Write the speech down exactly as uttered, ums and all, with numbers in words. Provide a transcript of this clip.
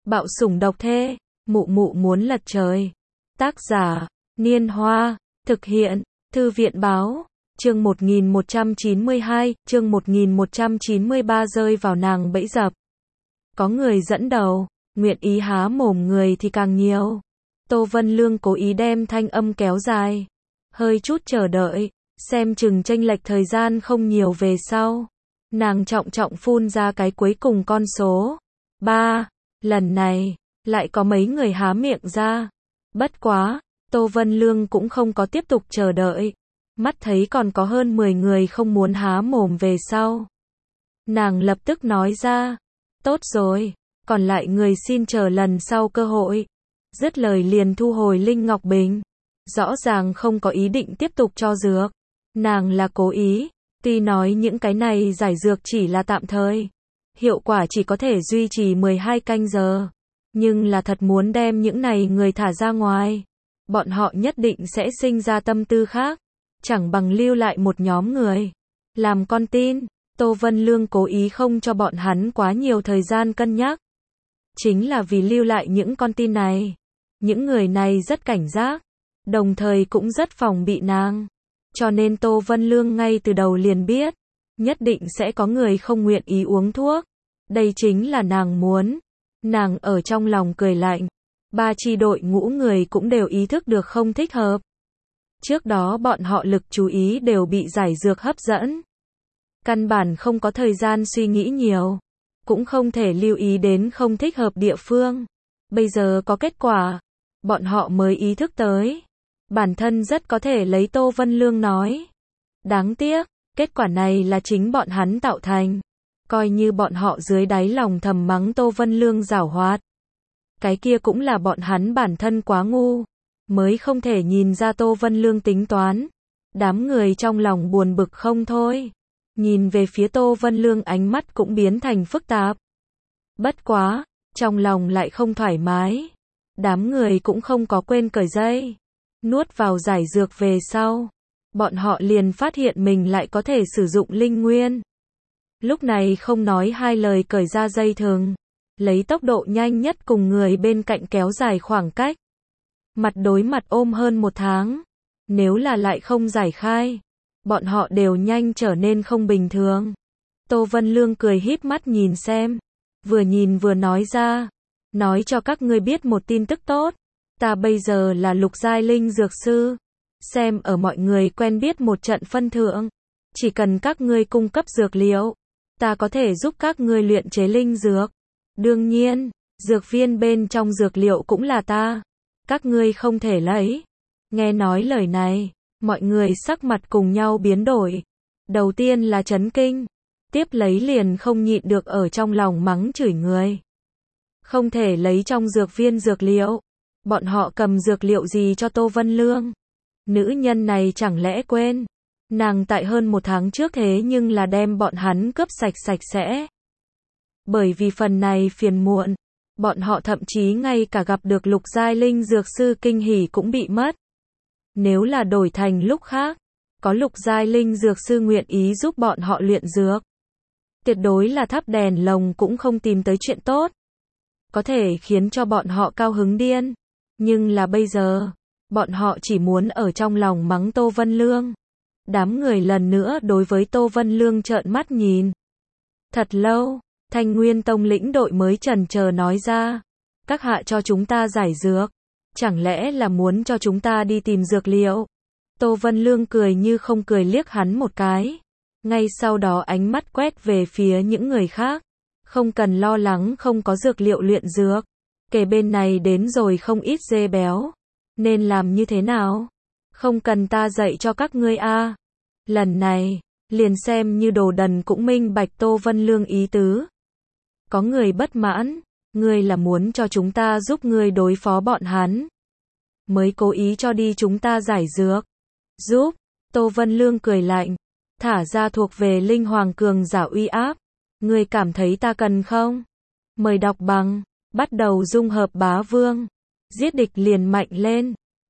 Bạo sủng độc thê, mụ mụ muốn lật trời. Tác giả, Niên Hoa, thực hiện, Thư viện Báo, chương một nghìn một trăm chín mươi hai, chương một nghìn một trăm chín mươi ba rơi vào nàng bẫy dập. Có người dẫn đầu, nguyện ý há mồm người thì càng nhiều. Tô Vân Lương cố ý đem thanh âm kéo dài. Hơi chút chờ đợi, xem chừng chênh lệch thời gian không nhiều về sau. Nàng trọng trọng phun ra cái cuối cùng con số. Ba, lần này, lại có mấy người há miệng ra. Bất quá, Tô Vân Lương cũng không có tiếp tục chờ đợi. Mắt thấy còn có hơn mười người không muốn há mồm về sau. Nàng lập tức nói ra. Tốt rồi, còn lại người xin chờ lần sau cơ hội. Dứt lời liền thu hồi Linh Ngọc Bình. Rõ ràng không có ý định tiếp tục cho dược. Nàng là cố ý, tuy nói những cái này giải dược chỉ là tạm thời. Hiệu quả chỉ có thể duy trì mười hai canh giờ. Nhưng là thật muốn đem những này người thả ra ngoài. Bọn họ nhất định sẽ sinh ra tâm tư khác. Chẳng bằng lưu lại một nhóm người. Làm con tin, Tô Vân Lương cố ý không cho bọn hắn quá nhiều thời gian cân nhắc. Chính là vì lưu lại những con tin này. Những người này rất cảnh giác. Đồng thời cũng rất phòng bị nàng. Cho nên Tô Vân Lương ngay từ đầu liền biết. Nhất định sẽ có người không nguyện ý uống thuốc. Đây chính là nàng muốn. Nàng ở trong lòng cười lạnh. Ba chi đội ngũ người cũng đều ý thức được không thích hợp. Trước đó bọn họ lực chú ý đều bị giải dược hấp dẫn. Căn bản không có thời gian suy nghĩ nhiều. Cũng không thể lưu ý đến không thích hợp địa phương. Bây giờ có kết quả. Bọn họ mới ý thức tới. Bản thân rất có thể lấy Tô Vân Lương nói. Đáng tiếc, kết quả này là chính bọn hắn tạo thành. Coi như bọn họ dưới đáy lòng thầm mắng Tô Vân Lương giảo hoạt. Cái kia cũng là bọn hắn bản thân quá ngu. Mới không thể nhìn ra Tô Vân Lương tính toán. Đám người trong lòng buồn bực không thôi. Nhìn về phía Tô Vân Lương ánh mắt cũng biến thành phức tạp. Bất quá, trong lòng lại không thoải mái. Đám người cũng không có quên cởi dây. Nuốt vào giải dược về sau. Bọn họ liền phát hiện mình lại có thể sử dụng linh nguyên. Lúc này không nói hai lời cởi ra dây thừng. Lấy tốc độ nhanh nhất cùng người bên cạnh kéo dài khoảng cách. Mặt đối mặt ôm hơn một tháng. Nếu là lại không giải khai. Bọn họ đều nhanh trở nên không bình thường. Tô Vân Lương cười híp mắt nhìn xem. Vừa nhìn vừa nói ra. Nói cho các ngươi biết một tin tức tốt. Ta bây giờ là lục giai linh dược sư. Xem ở mọi người quen biết một trận phân thượng. Chỉ cần các ngươi cung cấp dược liệu. Ta có thể giúp các ngươi luyện chế linh dược. Đương nhiên, dược viên bên trong dược liệu cũng là ta. Các ngươi không thể lấy. Nghe nói lời này, mọi người sắc mặt cùng nhau biến đổi. Đầu tiên là chấn kinh. Tiếp lấy liền không nhịn được ở trong lòng mắng chửi người. Không thể lấy trong dược viên dược liệu. Bọn họ cầm dược liệu gì cho Tô Vân Lương? Nữ nhân này chẳng lẽ quên? Nàng tại hơn một tháng trước thế nhưng là đem bọn hắn cướp sạch sạch sẽ. Bởi vì phần này phiền muộn, bọn họ thậm chí ngay cả gặp được lục giai linh dược sư kinh hỉ cũng bị mất. Nếu là đổi thành lúc khác, có lục giai linh dược sư nguyện ý giúp bọn họ luyện dược. Tuyệt đối là thắp đèn lồng cũng không tìm tới chuyện tốt. Có thể khiến cho bọn họ cao hứng điên. Nhưng là bây giờ, bọn họ chỉ muốn ở trong lòng mắng Tô Vân Lương. Đám người lần nữa đối với Tô Vân Lương trợn mắt nhìn. Thật lâu, Thanh Nguyên Tông lĩnh đội mới chần chờ nói ra. Các hạ cho chúng ta giải dược. Chẳng lẽ là muốn cho chúng ta đi tìm dược liệu? Tô Vân Lương cười như không cười liếc hắn một cái. Ngay sau đó ánh mắt quét về phía những người khác. Không cần lo lắng không có dược liệu luyện dược. Kể bên này đến rồi không ít dê béo. Nên làm như thế nào? Không cần ta dạy cho các ngươi a. À. Lần này, liền xem như đồ đần cũng minh bạch Tô Vân Lương ý tứ. Có người bất mãn, ngươi là muốn cho chúng ta giúp ngươi đối phó bọn hắn. Mới cố ý cho đi chúng ta giải dược. Giúp, Tô Vân Lương cười lạnh, thả ra thuộc về linh hoàng cường giả uy áp. Ngươi cảm thấy ta cần không? Mời đọc bằng, bắt đầu dung hợp bá vương. Giết địch liền mạnh lên.